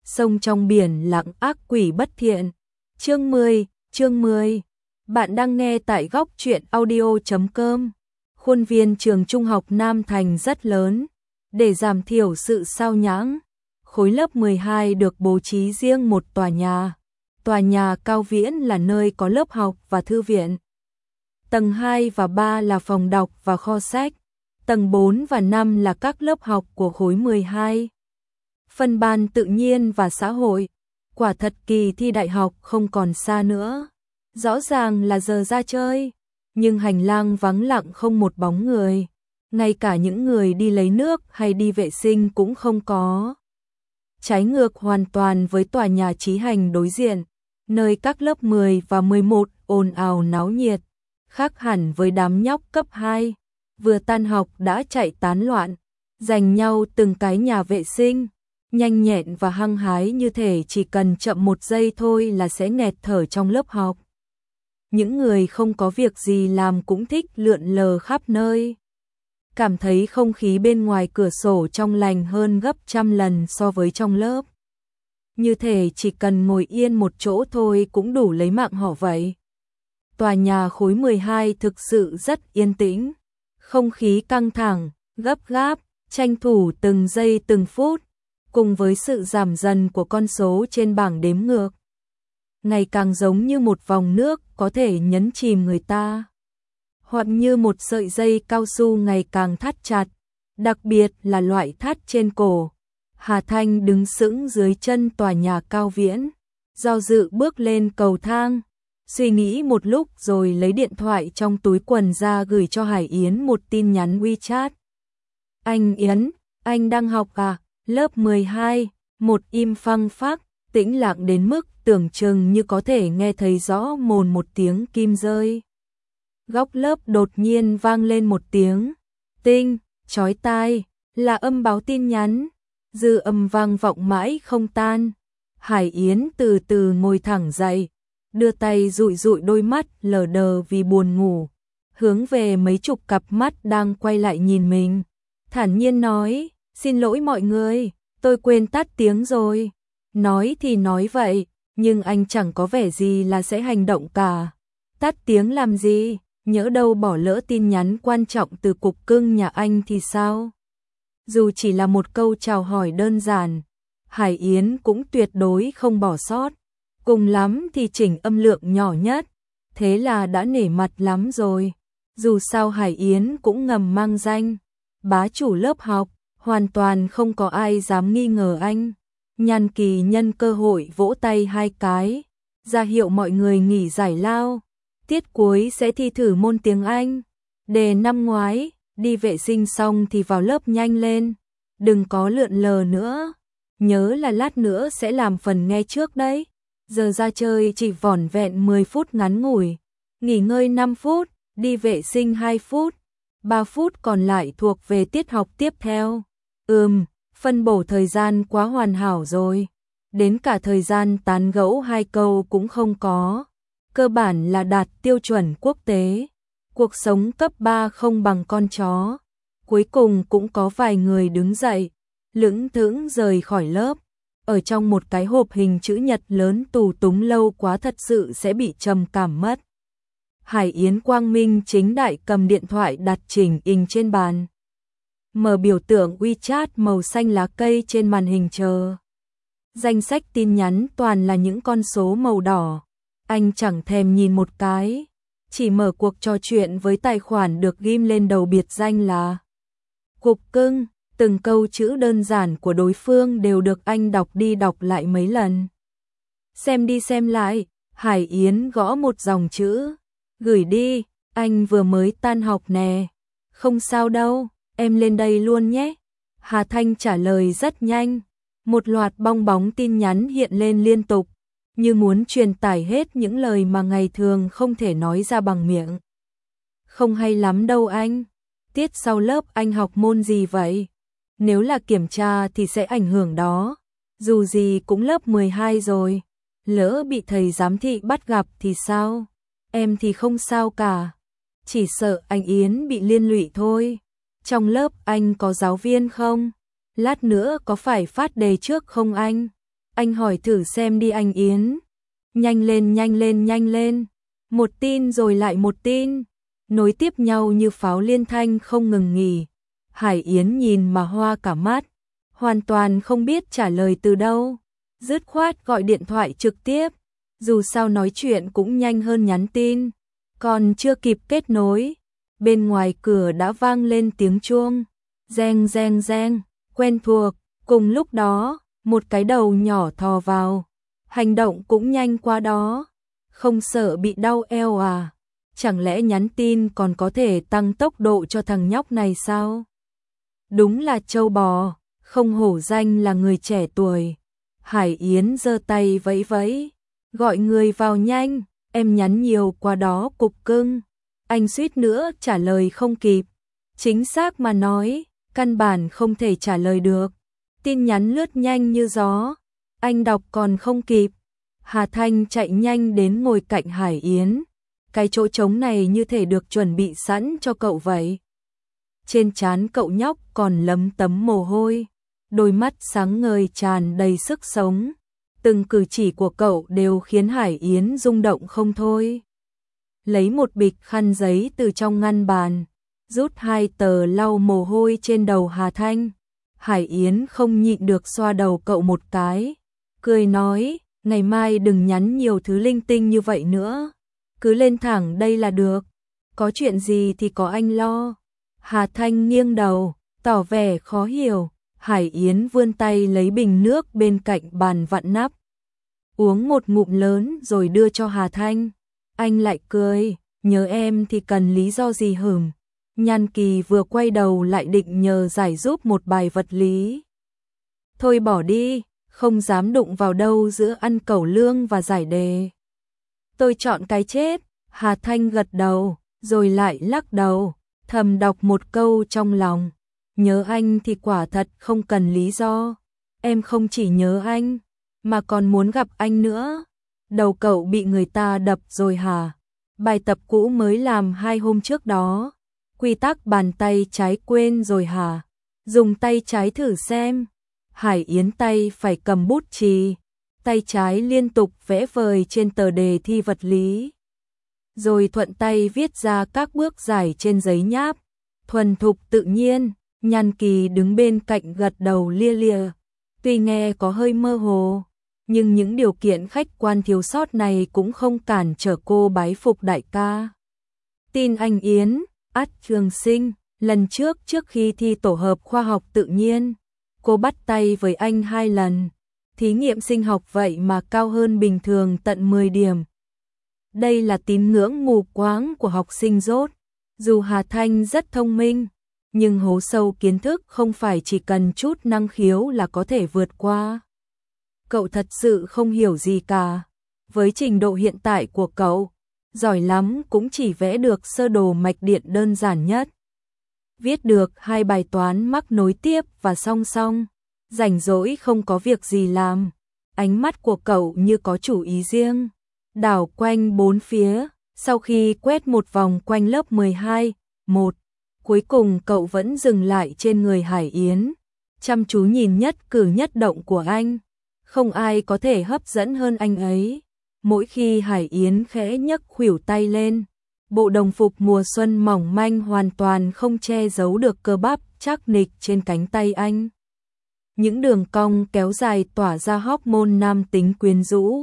sông trong biển lặng ác quỷ bất thiện. Chương 10. Bạn đang nghe tại góc truyện audio.com. Khuôn viên trường trung học Nam Thành rất lớn, để giảm thiểu sự sao nhãng. Khối lớp 12 được bố trí riêng một tòa nhà. Tòa nhà cao viễn là nơi có lớp học và thư viện. Tầng 2 và 3 là phòng đọc và kho sách. Tầng 4 và 5 là các lớp học của khối 12. Phân ban tự nhiên và xã hội. Quả thật kỳ thi đại học không còn xa nữa. Rõ ràng là giờ ra chơi, nhưng hành lang vắng lặng không một bóng người. Ngay cả những người đi lấy nước hay đi vệ sinh cũng không có. Trái ngược hoàn toàn với tòa nhà Chí Hành đối diện, nơi các lớp 10 và 11 ồn ào náo nhiệt, khác hẳn với đám nhóc cấp 2, vừa tan học đã chạy tán loạn, giành nhau từng cái nhà vệ sinh, nhanh nhẹn và hăng hái như thể chỉ cần chậm một giây thôi là sẽ nghẹt thở trong lớp học. Những người không có việc gì làm cũng thích lượn lờ khắp nơi. Cảm thấy không khí bên ngoài cửa sổ trong lành hơn gấp trăm lần so với trong lớp. Như thể chỉ cần ngồi yên một chỗ thôi cũng đủ lấy mạng họ vậy. Tòa nhà khối 12 thực sự rất yên tĩnh. Không khí căng thẳng, gấp gáp, tranh thủ từng giây từng phút, cùng với sự giảm dần của con số trên bảng đếm ngược. Ngày càng giống như một vòng nước có thể nhấn chìm người ta, hoặc như một sợi dây cao su ngày càng thắt chặt, đặc biệt là loại thắt trên cổ. Hà Thanh đứng sững dưới chân tòa nhà cao viễn, do dự bước lên cầu thang, suy nghĩ một lúc rồi lấy điện thoại trong túi quần ra gửi cho Hải Yến một tin nhắn WeChat. Anh Yến, anh đang học à? Lớp 12, một im phăng phắc, tĩnh lặng đến mức tưởng chừng như có thể nghe thấy rõ mồn một tiếng kim rơi. Góc lớp đột nhiên vang lên một tiếng tinh, chói tai, là âm báo tin nhắn. Dư âm vang vọng mãi không tan. Hải Yến từ từ ngồi thẳng dậy, đưa tay dụi dụi đôi mắt lờ đờ vì buồn ngủ, hướng về mấy chục cặp mắt đang quay lại nhìn mình, thản nhiên nói, xin lỗi mọi người, tôi quên tắt tiếng rồi. Nói thì nói vậy, nhưng anh chẳng có vẻ gì là sẽ hành động cả. Tắt tiếng làm gì, nhỡ đâu bỏ lỡ tin nhắn quan trọng từ cục cưng nhà anh thì sao? Dù chỉ là một câu chào hỏi đơn giản, Hải Yến cũng tuyệt đối không bỏ sót. Cùng lắm thì chỉnh âm lượng nhỏ nhất, thế là đã nể mặt lắm rồi. Dù sao Hải Yến cũng ngầm mang danh bá chủ lớp học, hoàn toàn không có ai dám nghi ngờ anh. Nhan Kỳ nhân cơ hội vỗ tay hai cái, ra hiệu mọi người nghỉ giải lao. Tiết cuối sẽ thi thử môn tiếng Anh. Đề năm ngoái, đi vệ sinh xong thì vào lớp nhanh lên, đừng có lượn lờ nữa. Nhớ là lát nữa sẽ làm phần nghe trước đấy. Giờ ra chơi chỉ vỏn vẹn 10 phút ngắn ngủi, nghỉ ngơi 5 phút, đi vệ sinh 2 phút, 3 phút còn lại thuộc về tiết học tiếp theo. Phân bổ thời gian quá hoàn hảo rồi. Đến cả thời gian tán gẫu 2 câu cũng không có. Cơ bản là đạt tiêu chuẩn quốc tế. Cuộc sống cấp 3 không bằng con chó. Cuối cùng cũng có vài người đứng dậy, lững thững rời khỏi lớp. Ở trong một cái hộp hình chữ nhật lớn tù túng lâu quá thật sự sẽ bị trầm cảm mất. Hải Yến quang minh chính đại cầm điện thoại đặt chỉnh hình trên bàn. Mở biểu tượng WeChat màu xanh lá cây trên màn hình chờ. Danh sách tin nhắn toàn là những con số màu đỏ. Anh chẳng thèm nhìn một cái, chỉ mở cuộc trò chuyện với tài khoản được ghim lên đầu biệt danh là Cục Cưng. Từng câu chữ đơn giản của đối phương đều được anh đọc đi đọc lại mấy lần. Xem đi xem lại, Hải Yến gõ một dòng chữ. Gửi đi, anh vừa mới tan học nè. Không sao đâu, em lên đây luôn nhé. Hà Thanh trả lời rất nhanh. Một loạt bong bóng tin nhắn hiện lên liên tục, như muốn truyền tải hết những lời mà ngày thường không thể nói ra bằng miệng. Không hay lắm đâu anh. Tiết sau lớp anh học môn gì vậy? Nếu là kiểm tra thì sẽ ảnh hưởng đó. Dù gì cũng lớp 12 rồi. Lỡ bị thầy giám thị bắt gặp thì sao? Em thì không sao cả. Chỉ sợ anh Yến bị liên lụy thôi. Trong lớp anh có giáo viên không? Lát nữa có phải phát đề trước không anh? Anh hỏi thử xem đi anh Yến. Nhanh lên, nhanh lên, nhanh lên. Một tin rồi lại một tin, nối tiếp nhau như pháo liên thanh không ngừng nghỉ. Hải Yến nhìn mà hoa cả mắt, hoàn toàn không biết trả lời từ đâu. Dứt khoát gọi điện thoại trực tiếp, dù sao nói chuyện cũng nhanh hơn nhắn tin. Còn chưa kịp kết nối, bên ngoài cửa đã vang lên tiếng chuông. Reng reng reng, quen thuộc. Cùng lúc đó, một cái đầu nhỏ thò vào, hành động cũng nhanh quá đó. Không sợ bị đau eo à? Chẳng lẽ nhắn tin còn có thể tăng tốc độ cho thằng nhóc này sao? Đúng là trâu bò, không hổ danh là người trẻ tuổi. Hải Yến giơ tay vẫy vẫy, gọi người vào nhanh, em nhắn nhiều quá đó cục cưng. Anh suýt nữa trả lời không kịp. Chính xác mà nói, căn bản không thể trả lời được. Tin nhắn lướt nhanh như gió, anh đọc còn không kịp. Hà Thanh chạy nhanh đến ngồi cạnh Hải Yến. Cái chỗ trống này như thể được chuẩn bị sẵn cho cậu vậy. Trên trán cậu nhóc còn lấm tấm mồ hôi, đôi mắt sáng ngời tràn đầy sức sống. Từng cử chỉ của cậu đều khiến Hải Yến rung động không thôi. Lấy một bịch khăn giấy từ trong ngăn bàn, rút 2 tờ lau mồ hôi trên đầu Hà Thanh. Hải Yến không nhịn được xoa đầu cậu một cái, cười nói, ngày mai đừng nhắn nhiều thứ linh tinh như vậy nữa. Cứ lên thẳng đây là được, có chuyện gì thì có anh lo. Hà Thanh nghiêng đầu, tỏ vẻ khó hiểu. Hải Yến vươn tay lấy bình nước bên cạnh bàn vặn nắp, uống một ngụm lớn rồi đưa cho Hà Thanh. Anh lại cười, nhớ em thì cần lý do gì hửm. Nhan Kỳ vừa quay đầu lại định nhờ giải giúp một bài vật lý. Thôi bỏ đi, không dám đụng vào đâu giữa ăn cẩu lương và giải đề. Tôi chọn cái chết. Hà Thanh gật đầu, rồi lại lắc đầu, thầm đọc một câu trong lòng. Nhớ anh thì quả thật không cần lý do. Em không chỉ nhớ anh, mà còn muốn gặp anh nữa. Đầu cậu bị người ta đập rồi hả? Bài tập cũ mới làm 2 hôm trước đó. Quy tắc bàn tay trái quên rồi hả? Dùng tay trái thử xem. Hải Yến tay phải cầm bút chì, tay trái liên tục vẽ vời trên tờ đề thi vật lý, rồi thuận tay viết ra các bước giải trên giấy nháp, thuần thục tự nhiên. Nhan Kỳ đứng bên cạnh gật đầu lia lịa, tuy nghe có hơi mơ hồ, nhưng những điều kiện khách quan thiếu sót này cũng không cản trở cô bái phục đại ca. Tin anh Yến, Trường Sinh, lần trước khi thi tổ hợp khoa học tự nhiên, cô bắt tay với anh 2 lần. Thí nghiệm sinh học vậy mà cao hơn bình thường tận 10 điểm. Đây là tín ngưỡng mù quáng của học sinh dốt. Dù Hà Thanh rất thông minh, nhưng hố sâu kiến thức không phải chỉ cần chút năng khiếu là có thể vượt qua. Cậu thật sự không hiểu gì cả. Với trình độ hiện tại của cậu, giỏi lắm cũng chỉ vẽ được sơ đồ mạch điện đơn giản nhất. Viết được 2 bài toán mắc nối tiếp và song song. Rảnh rỗi không có việc gì làm, ánh mắt của cậu như có chủ ý riêng, đảo quanh 4 phía. Sau khi quét một vòng quanh lớp 12, cuối cùng cậu vẫn dừng lại trên người Hải Yến, chăm chú nhìn nhất cử nhất động của anh. Không ai có thể hấp dẫn hơn anh ấy. Mỗi khi Hải Yến khẽ nhấc khuỷu tay lên, bộ đồng phục mùa xuân mỏng manh hoàn toàn không che giấu được cơ bắp chắc nịch trên cánh tay anh. Những đường cong kéo dài tỏa ra hormone nam tính quyến rũ.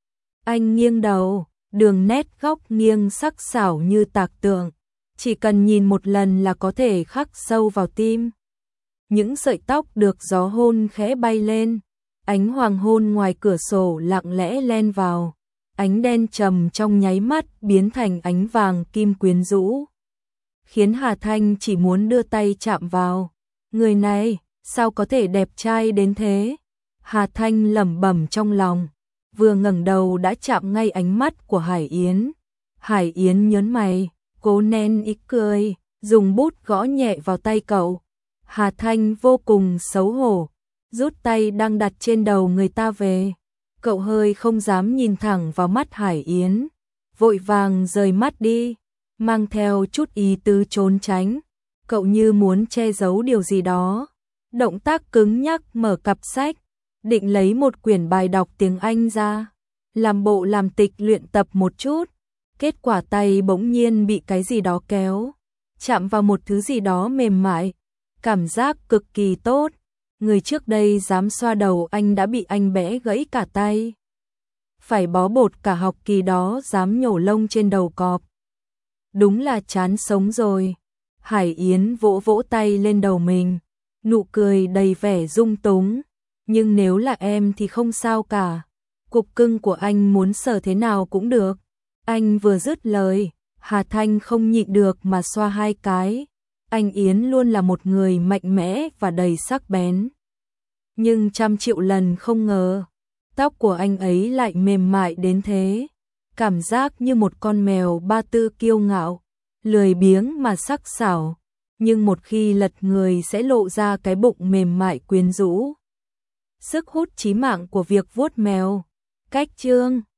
Anh nghiêng đầu, đường nét góc nghiêng sắc sảo như tạc tượng, chỉ cần nhìn một lần là có thể khắc sâu vào tim. Những sợi tóc được gió hôn khẽ bay lên, ánh hoàng hôn ngoài cửa sổ lặng lẽ len vào, ánh đen trầm trong nháy mắt biến thành ánh vàng kim quyến rũ, khiến Hà Thanh chỉ muốn đưa tay chạm vào. Người này, sao có thể đẹp trai đến thế? Hà Thanh lẩm bẩm trong lòng, vừa ngẩng đầu đã chạm ngay ánh mắt của Hải Yến. Hải Yến nhớn mày, cố nén ý cười, dùng bút gõ nhẹ vào tay cậu. Hà Thanh vô cùng xấu hổ, rút tay đang đặt trên đầu người ta về. Cậu hơi không dám nhìn thẳng vào mắt Hải Yến, vội vàng rời mắt đi, mang theo chút ý tứ trốn tránh. Cậu như muốn che giấu điều gì đó. Động tác cứng nhắc mở cặp sách, định lấy một quyển bài đọc tiếng Anh ra, làm bộ làm tịch luyện tập một chút. Kết quả tay bỗng nhiên bị cái gì đó kéo, chạm vào một thứ gì đó mềm mại, cảm giác cực kỳ tốt. Người trước đây dám xoa đầu anh đã bị anh bẽ gãy cả tay. Phải bó bột cả học kỳ đó dám nhổ lông trên đầu cọp. Đúng là chán sống rồi. Hải Yến vỗ vỗ tay lên đầu mình, nụ cười đầy vẻ dung túng. Nhưng nếu là em thì không sao cả. Cục cưng của anh muốn sờ thế nào cũng được. Anh vừa dứt lời, Hà Thanh không nhịn được mà xoa hai cái. Anh Yến luôn là một người mạnh mẽ và đầy sắc bén. Nhưng trăm triệu lần không ngờ, tóc của anh ấy lại mềm mại đến thế. Cảm giác như một con mèo ba tư kiêu ngạo, lười biếng mà sắc sảo. Nhưng một khi lật người sẽ lộ ra cái bụng mềm mại quyến rũ. Sức hút chí mạng của việc vuốt mèo. Cách chương